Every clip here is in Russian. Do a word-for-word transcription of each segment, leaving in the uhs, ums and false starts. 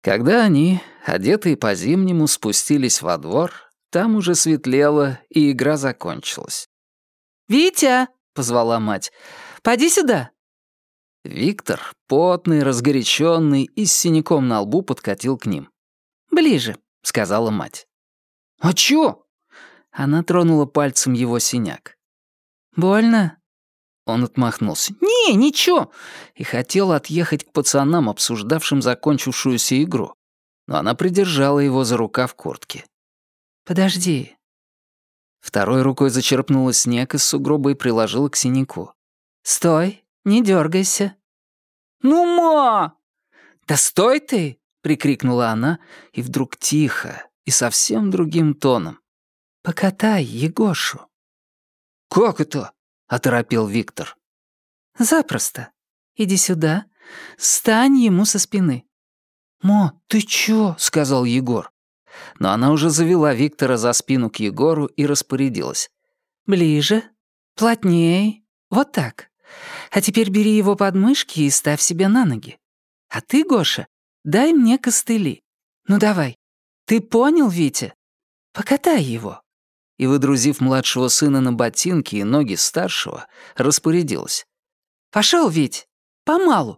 Когда они, одетые по-зимнему, спустились во двор, там уже светлело, и игра закончилась. «Витя!» — позвала мать. «Поди сюда!» Виктор, потный, разгоряченный и с синяком на лбу, подкатил к ним. «Ближе», — сказала мать. «А чё?» Она тронула пальцем его синяк. «Больно?» Он отмахнулся. «Не, ничего!» И хотел отъехать к пацанам, обсуждавшим закончившуюся игру. Но она придержала его за рукав куртки. «Подожди». Второй рукой зачерпнула снег из сугроба и приложила к синяку. «Стой, не дергайся». «Ну, ма!» «Да стой ты!» — прикрикнула она, и вдруг тихо и совсем другим тоном. «Покатай Егошу». «Как это?» — оторопел Виктор. «Запросто. Иди сюда. Стань ему со спины». «Ма, ты чё?» — сказал Егор. Но она уже завела Виктора за спину к Егору и распорядилась. «Ближе, плотней, вот так. А теперь бери его под мышки и ставь себе на ноги. А ты, Гоша, дай мне костыли. Ну давай. Ты понял, Витя? Покатай его». И, выдрузив младшего сына на ботинки и ноги старшего, распорядилась. «Пошёл, Вить, помалу».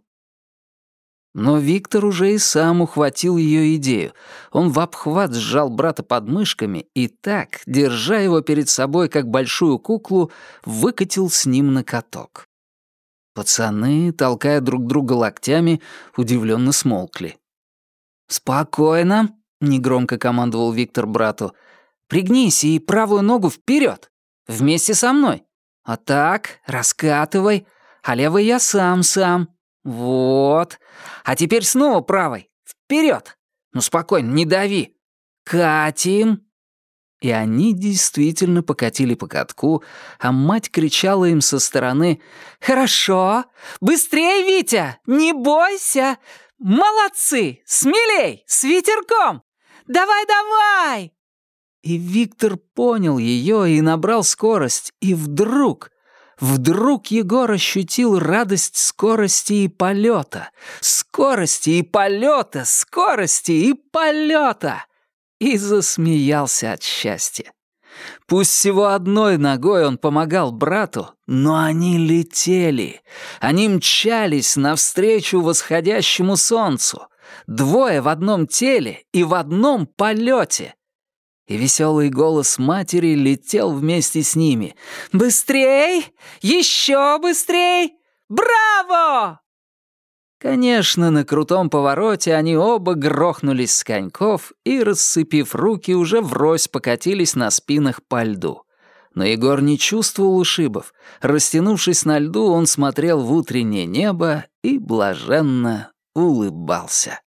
Но Виктор уже и сам ухватил ее идею. Он в обхват сжал брата под мышками и так, держа его перед собой, как большую куклу, выкатил с ним на каток. Пацаны, толкая друг друга локтями, удивленно смолкли. «Спокойно», — негромко командовал Виктор брату. «Пригнись и правую ногу вперед, вместе со мной. А так, раскатывай, а левой я сам-сам. Вот. А теперь снова правой. Вперед. Ну, спокойно, не дави. Катим». И они действительно покатили по катку, а мать кричала им со стороны: «Хорошо! Быстрей, Витя! Не бойся! Молодцы! Смелей! С ветерком! Давай-давай!» И Виктор понял ее и набрал скорость, и вдруг... Вдруг Егор ощутил радость скорости и полета, скорости и полета, скорости и полета, и засмеялся от счастья. Пусть всего одной ногой он помогал брату, но они летели, они мчались навстречу восходящему солнцу, двое в одном теле и в одном полете. И веселый голос матери летел вместе с ними. «Быстрей! Еще быстрей! Браво!» Конечно, на крутом повороте они оба грохнулись с коньков и, рассыпив руки, уже врозь покатились на спинах по льду. Но Егор не чувствовал ушибов. Растянувшись на льду, он смотрел в утреннее небо и блаженно улыбался.